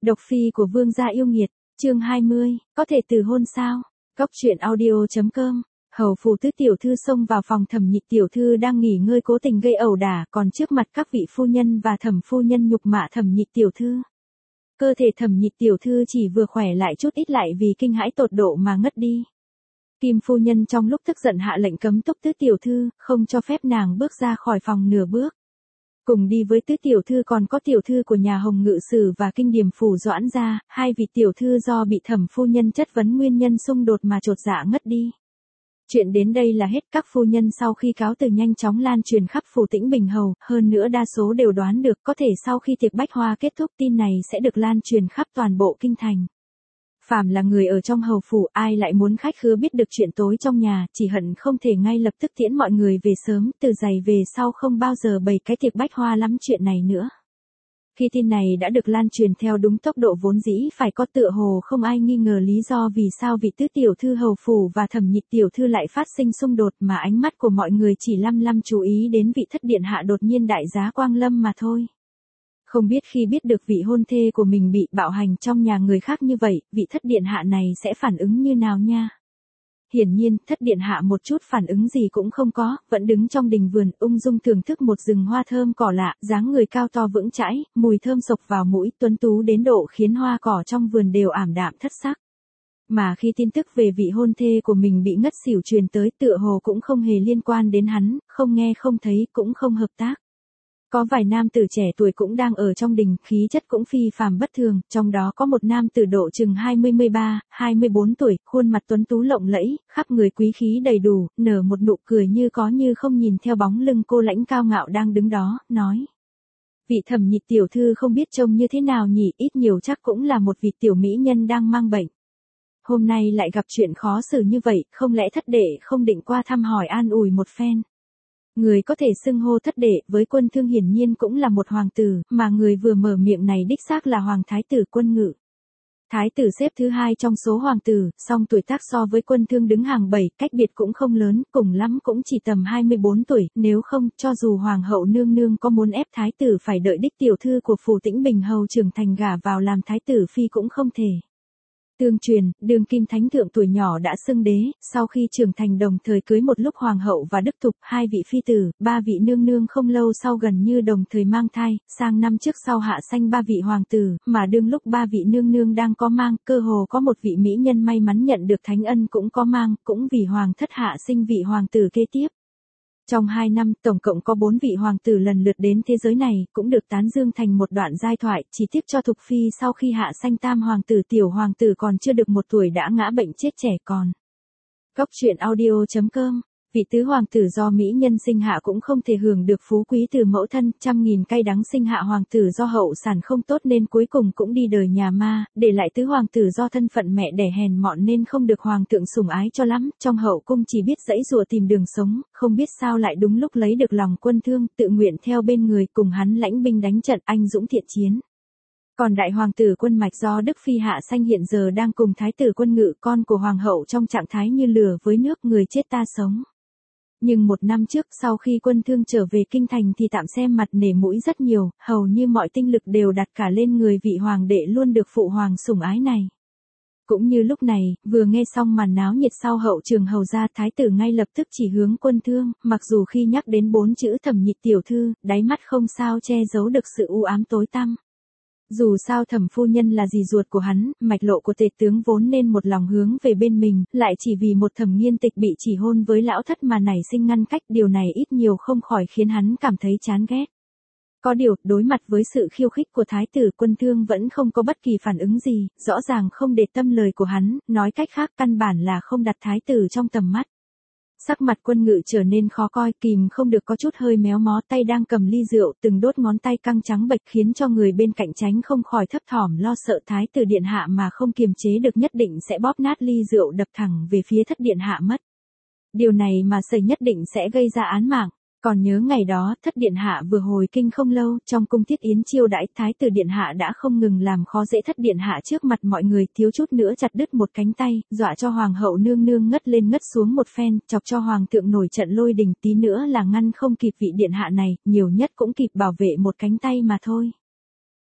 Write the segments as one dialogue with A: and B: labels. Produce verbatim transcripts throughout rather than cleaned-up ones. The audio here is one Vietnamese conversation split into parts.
A: Độc phi của vương gia yêu nghiệt, chương hai mươi, có thể từ hôn sao? Góc truyện audio.com. Hầu phủ tứ tiểu thư xông vào phòng Thẩm Nhị tiểu thư đang nghỉ ngơi cố tình gây ẩu đả, còn trước mặt các vị phu nhân và Thẩm phu nhân nhục mạ Thẩm Nhị tiểu thư. Cơ thể Thẩm Nhị tiểu thư chỉ vừa khỏe lại chút ít lại vì kinh hãi tột độ mà ngất đi. Kim phu nhân trong lúc tức giận hạ lệnh cấm túc tứ tiểu thư, không cho phép nàng bước ra khỏi phòng nửa bước. Cùng đi với tứ tiểu thư còn có tiểu thư của nhà Hồng Ngự Sử và Kinh Điềm phủ Doãn gia, hai vị tiểu thư do bị Thẩm phu nhân chất vấn nguyên nhân xung đột mà chột dạ ngất đi. Chuyện đến đây là hết, các phu nhân sau khi cáo từ nhanh chóng lan truyền khắp phủ Tĩnh Bình Hầu, hơn nữa đa số đều đoán được có thể sau khi tiệc bách hoa kết thúc tin này sẽ được lan truyền khắp toàn bộ kinh thành. Phàm là người ở trong hầu phủ ai lại muốn khách khứa biết được chuyện tối trong nhà, chỉ hận không thể ngay lập tức tiễn mọi người về sớm, từ giày về sau không bao giờ bày cái tiệc bách hoa lắm chuyện này nữa. Khi tin này đã được lan truyền theo đúng tốc độ vốn dĩ phải có, tựa hồ không ai nghi ngờ lý do vì sao vị tứ tiểu thư hầu phủ và Thẩm Nhị tiểu thư lại phát sinh xung đột, mà ánh mắt của mọi người chỉ lăm lăm chú ý đến vị thất điện hạ đột nhiên đại giá quang lâm mà thôi. Không biết khi biết được vị hôn thê của mình bị bạo hành trong nhà người khác như vậy, vị thất điện hạ này sẽ phản ứng như nào nha? Hiển nhiên, thất điện hạ một chút phản ứng gì cũng không có, vẫn đứng trong đình vườn, ung dung thưởng thức một rừng hoa thơm cỏ lạ, dáng người cao to vững chãi, mùi thơm sộc vào mũi, tuấn tú đến độ khiến hoa cỏ trong vườn đều ảm đạm thất sắc. Mà khi tin tức về vị hôn thê của mình bị ngất xỉu truyền tới, tựa hồ cũng không hề liên quan đến hắn, không nghe không thấy, cũng không hợp tác. Có vài nam tử trẻ tuổi cũng đang ở trong đình, khí chất cũng phi phàm bất thường, trong đó có một nam tử độ chừng hai mươi mười ba, hai mươi bốn tuổi, khuôn mặt tuấn tú lộng lẫy, khắp người quý khí đầy đủ, nở một nụ cười như có như không nhìn theo bóng lưng cô lãnh cao ngạo đang đứng đó, nói. Vị Thẩm Nhị tiểu thư không biết trông như thế nào nhỉ, ít nhiều chắc cũng là một vị tiểu mỹ nhân đang mang bệnh. Hôm nay lại gặp chuyện khó xử như vậy, không lẽ thất đệ không định qua thăm hỏi an ủi một phen. Người có thể xưng hô thất đệ với Quân Thương hiển nhiên cũng là một hoàng tử, mà người vừa mở miệng này đích xác là hoàng thái tử Quân Ngự. Thái tử xếp thứ hai trong số hoàng tử, song tuổi tác so với Quân Thương đứng hàng bảy, cách biệt cũng không lớn, cùng lắm cũng chỉ tầm hai mươi bốn tuổi, nếu không, cho dù hoàng hậu nương nương có muốn ép thái tử phải đợi đích tiểu thư của phủ Tĩnh Bình Hầu trưởng thành gả vào làm thái tử phi cũng không thể. Tương truyền, Đường Kim Thánh thượng tuổi nhỏ đã xưng đế, sau khi trưởng thành đồng thời cưới một lúc hoàng hậu và đức thục, hai vị phi tử, ba vị nương nương không lâu sau gần như đồng thời mang thai, sang năm trước sau hạ sanh ba vị hoàng tử, mà đương lúc ba vị nương nương đang có mang, cơ hồ có một vị mỹ nhân may mắn nhận được thánh ân cũng có mang, cũng vì hoàng thất hạ sinh vị hoàng tử kế tiếp. Trong hai năm, tổng cộng có bốn vị hoàng tử lần lượt đến thế giới này, cũng được tán dương thành một đoạn giai thoại, chỉ tiếc cho Thục Phi sau khi hạ sanh tam hoàng tử tiểu hoàng tử còn chưa được một tuổi đã ngã bệnh chết trẻ con. Góc truyện audio.com. Vị tứ hoàng tử do mỹ nhân sinh hạ cũng không thể hưởng được phú quý từ mẫu thân, trăm nghìn cay đắng sinh hạ hoàng tử do hậu sản không tốt nên cuối cùng cũng đi đời nhà ma, để lại tứ hoàng tử do thân phận mẹ đẻ hèn mọn nên không được hoàng thượng sủng ái cho lắm, trong hậu cung chỉ biết dãy dụa tìm đường sống, không biết sao lại đúng lúc lấy được lòng Quân Thương, tự nguyện theo bên người cùng hắn lãnh binh đánh trận, anh dũng thiện chiến. Còn đại hoàng tử Quân Mạch do Đức Phi hạ sanh hiện giờ đang cùng thái tử Quân Ngự con của hoàng hậu trong trạng thái như lửa với nước, người chết ta sống. Nhưng một năm trước sau khi Quân Thương trở về kinh thành thì tạm xem mặt nể mũi rất nhiều, hầu như mọi tinh lực đều đặt cả lên người vị hoàng đệ luôn được phụ hoàng sủng ái này. Cũng như lúc này, vừa nghe xong màn náo nhiệt sau hậu trường hầu gia, thái tử ngay lập tức chỉ hướng Quân Thương, mặc dù khi nhắc đến bốn chữ Thẩm Nhị tiểu thư, đáy mắt không sao che giấu được sự u ám tối tăm. Dù sao Thẩm phu nhân là dì ruột của hắn, mạch lộ của tể tướng vốn nên một lòng hướng về bên mình, lại chỉ vì một Thẩm Nghiên Tịch bị chỉ hôn với lão thất mà nảy sinh ngăn cách, điều này ít nhiều không khỏi khiến hắn cảm thấy chán ghét. Có điều, đối mặt với sự khiêu khích của thái tử Quân Thương vẫn không có bất kỳ phản ứng gì, rõ ràng không để tâm lời của hắn, nói cách khác căn bản là không đặt thái tử trong tầm mắt. Sắc mặt Quân Ngự trở nên khó coi, kìm không được có chút hơi méo mó, tay đang cầm ly rượu, từng đốt ngón tay căng trắng bệch khiến cho người bên cạnh tránh không khỏi thấp thỏm lo sợ thái tử điện hạ mà không kiềm chế được nhất định sẽ bóp nát ly rượu đập thẳng về phía thất điện hạ mất. Điều này mà xảy nhất định sẽ gây ra án mạng. Còn nhớ ngày đó, thất điện hạ vừa hồi kinh không lâu, trong cung tiết yến chiêu đãi, thái tử điện hạ đã không ngừng làm khó dễ thất điện hạ trước mặt mọi người, thiếu chút nữa chặt đứt một cánh tay, dọa cho hoàng hậu nương nương ngất lên ngất xuống một phen, chọc cho hoàng thượng nổi trận lôi đình, tí nữa là ngăn không kịp vị điện hạ này, nhiều nhất cũng kịp bảo vệ một cánh tay mà thôi.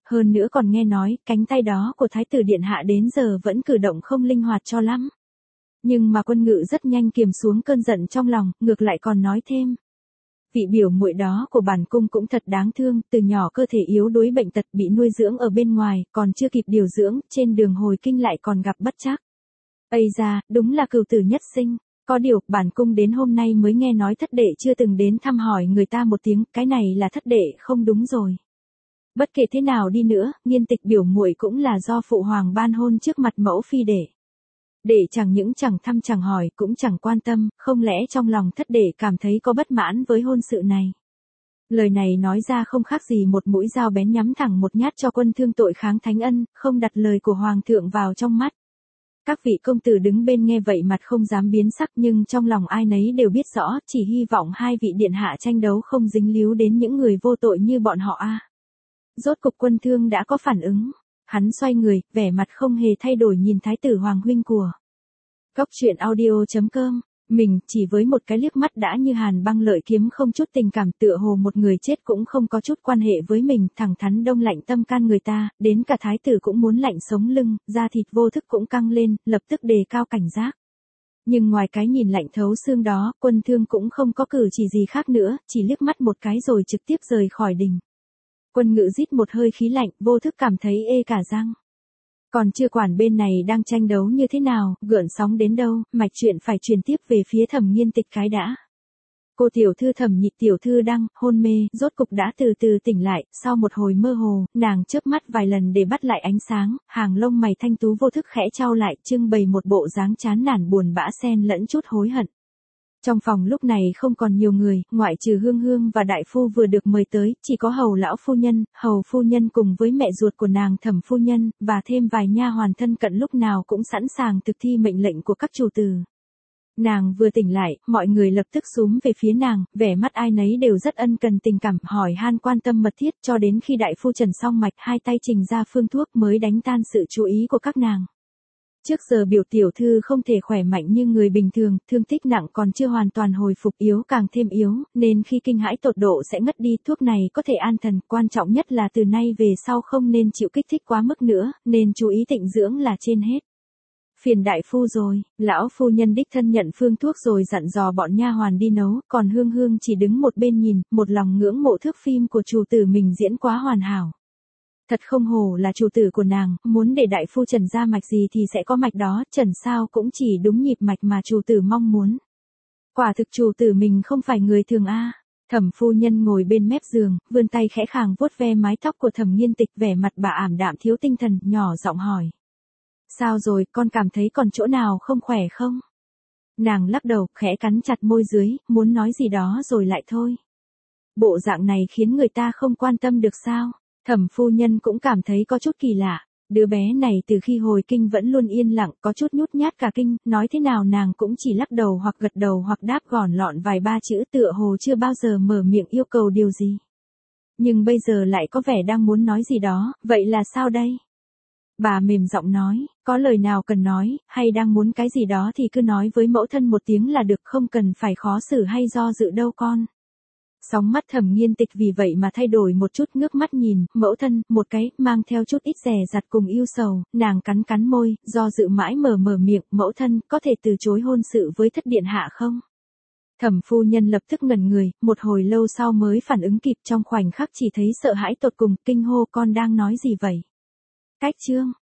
A: Hơn nữa còn nghe nói, cánh tay đó của thái tử điện hạ đến giờ vẫn cử động không linh hoạt cho lắm. Nhưng mà Quân Ngự rất nhanh kiềm xuống cơn giận trong lòng, ngược lại còn nói thêm. Vị biểu muội đó của bản cung cũng thật đáng thương, từ nhỏ cơ thể yếu đuối bệnh tật bị nuôi dưỡng ở bên ngoài, còn chưa kịp điều dưỡng, trên đường hồi kinh lại còn gặp bất trắc. Ây da, đúng là cừu tử nhất sinh. Có điều, bản cung đến hôm nay mới nghe nói thất đệ chưa từng đến thăm hỏi người ta một tiếng, cái này là thất đệ không đúng rồi. Bất kể thế nào đi nữa, Nghiên Tịch biểu muội cũng là do phụ hoàng ban hôn trước mặt mẫu phi đệ. Đệ chẳng những chẳng thăm chẳng hỏi cũng chẳng quan tâm, không lẽ trong lòng thất đệ cảm thấy có bất mãn với hôn sự này. Lời này nói ra không khác gì một mũi dao bén nhắm thẳng một nhát cho Quân Thương tội kháng thánh ân, không đặt lời của hoàng thượng vào trong mắt. Các vị công tử đứng bên nghe vậy mặt không dám biến sắc nhưng trong lòng ai nấy đều biết rõ, chỉ hy vọng hai vị điện hạ tranh đấu không dính líu đến những người vô tội như bọn họ a. Rốt cục Quân Thương đã có phản ứng. Hắn xoay người, vẻ mặt không hề thay đổi nhìn thái tử hoàng huynh của. Cóc truyện audio chấm com, mình chỉ với một cái liếc mắt đã như hàn băng lợi kiếm không chút tình cảm tựa hồ một người chết cũng không có chút quan hệ với mình, thẳng thắn đông lạnh tâm can người ta, đến cả thái tử cũng muốn lạnh sống lưng, da thịt vô thức cũng căng lên, lập tức đề cao cảnh giác. Nhưng ngoài cái nhìn lạnh thấu xương đó, Quân Thương cũng không có cử chỉ gì khác nữa, chỉ liếc mắt một cái rồi trực tiếp rời khỏi đình. Quân Ngự rít một hơi khí lạnh, vô thức cảm thấy ê cả răng. Còn chưa quản bên này đang tranh đấu như thế nào, gợn sóng đến đâu, mạch chuyện phải truyền tiếp về phía Thẩm Nghiên Tịch cái đã. Cô tiểu thư Thẩm Nhị tiểu thư đang hôn mê, rốt cục đã từ từ tỉnh lại, sau một hồi mơ hồ, nàng chớp mắt vài lần để bắt lại ánh sáng, hàng lông mày thanh tú vô thức khẽ chau lại, trưng bày một bộ dáng chán nản buồn bã xen lẫn chút hối hận. Trong phòng lúc này không còn nhiều người, ngoại trừ Hương Hương và đại phu vừa được mời tới, chỉ có hầu lão phu nhân, hầu phu nhân cùng với mẹ ruột của nàng Thẩm phu nhân, và thêm vài nha hoàn thân cận lúc nào cũng sẵn sàng thực thi mệnh lệnh của các chủ tử. Nàng vừa tỉnh lại, mọi người lập tức xúm về phía nàng, vẻ mắt ai nấy đều rất ân cần tình cảm, hỏi han quan tâm mật thiết cho đến khi đại phu trần xong mạch hai tay trình ra phương thuốc mới đánh tan sự chú ý của các nàng. Trước giờ biểu tiểu thư không thể khỏe mạnh như người bình thường, thương tích nặng còn chưa hoàn toàn hồi phục, yếu càng thêm yếu, nên khi kinh hãi tột độ sẽ ngất đi, thuốc này có thể an thần, quan trọng nhất là từ nay về sau không nên chịu kích thích quá mức nữa, nên chú ý tịnh dưỡng là trên hết. Phiền đại phu rồi, lão phu nhân đích thân nhận phương thuốc rồi dặn dò bọn nha hoàn đi nấu, còn Hương Hương chỉ đứng một bên nhìn, một lòng ngưỡng mộ thước phim của chủ tử mình diễn quá hoàn hảo. Thật không hổ là chủ tử của nàng, muốn để đại phu Trần ra mạch gì thì sẽ có mạch đó, Trần sao cũng chỉ đúng nhịp mạch mà chủ tử mong muốn. Quả thực chủ tử mình không phải người thường a. Thẩm phu nhân ngồi bên mép giường, vươn tay khẽ khàng vuốt ve mái tóc của Thẩm Nghiên Tịch, vẻ mặt bà ảm đạm thiếu tinh thần, nhỏ giọng hỏi. Sao rồi, con cảm thấy còn chỗ nào không khỏe không? Nàng lắc đầu, khẽ cắn chặt môi dưới, muốn nói gì đó rồi lại thôi. Bộ dạng này khiến người ta không quan tâm được sao? Thẩm phu nhân cũng cảm thấy có chút kỳ lạ, đứa bé này từ khi hồi kinh vẫn luôn yên lặng, có chút nhút nhát cả kinh, nói thế nào nàng cũng chỉ lắc đầu hoặc gật đầu hoặc đáp gọn lọn vài ba chữ, tựa hồ chưa bao giờ mở miệng yêu cầu điều gì. Nhưng bây giờ lại có vẻ đang muốn nói gì đó, vậy là sao đây? Bà mềm giọng nói, có lời nào cần nói, hay đang muốn cái gì đó thì cứ nói với mẫu thân một tiếng là được, không cần phải khó xử hay do dự đâu con. Sóng mắt Thẩm Nghiên Tịch vì vậy mà thay đổi một chút, ngước mắt nhìn, mẫu thân, một cái, mang theo chút ít dè dặt cùng yêu sầu, nàng cắn cắn môi, do dự mãi mở mở miệng, mẫu thân, có thể từ chối hôn sự với thất điện hạ không? Thẩm phu nhân lập tức ngẩn người, một hồi lâu sau mới phản ứng kịp, trong khoảnh khắc chỉ thấy sợ hãi tột cùng, kinh hô, con đang nói gì vậy? Cách chương